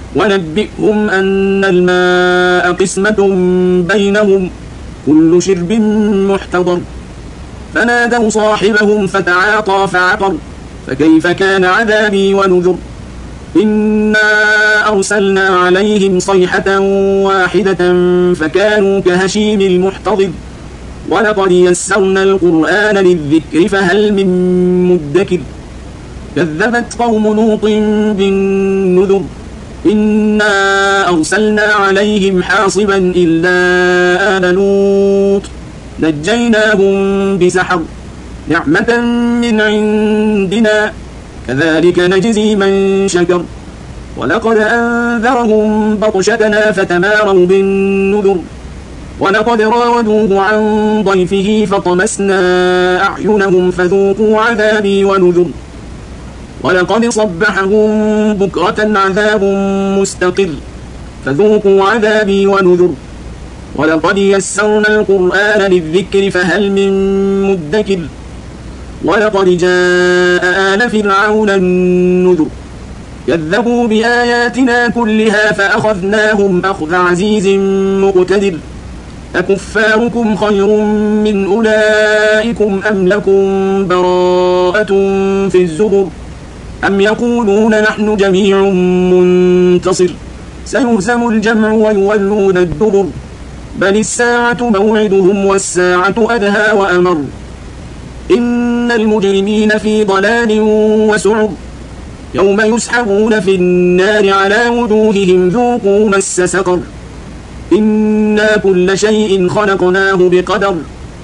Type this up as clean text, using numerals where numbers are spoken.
ونبئهم أن الماء قسمة بينهم كل شرب محتضر فنادوا صاحبهم فتعاطى فعقر فكيف كان عذابي ونذر إنا أرسلنا عليهم صيحة واحدة فكانوا كهشيم المحتضر ولقد يسرنا القرآن للذكر فهل من مدكر كذبت قوم لوط بالنذر إنا أرسلنا عليهم حاصبا إلا آل لوط نجيناهم بسحر نعمة من عندنا كذلك نجزي من شكر ولقد أنذرهم بطشتنا فتماروا بالنذر ولقد راودوه عن ضيفه فطمسنا أعينهم فذوقوا عذابي ونذر ولقد صبحهم بكرة عذاب مستقر فذوقوا عذابي ونذر ولقد يسرنا القرآن للذكر فهل من مدكر ولقد جاء آل فرعون النذر كذبوا بآياتنا كلها فأخذناهم أخذ عزيز مقتدر أكفاركم خير من أولئكم أم لكم براءة في الزبر أم يقولون نحن جميع منتصر سيهزم الجمع ويولون الدبر بل الساعة موعدهم والساعة أدهى وأمر إن المجرمين في ضلال وسعر يوم يسحبون في النار على وجوههم ذوقوا مس سقر إنا كل شيء خلقناه بقدر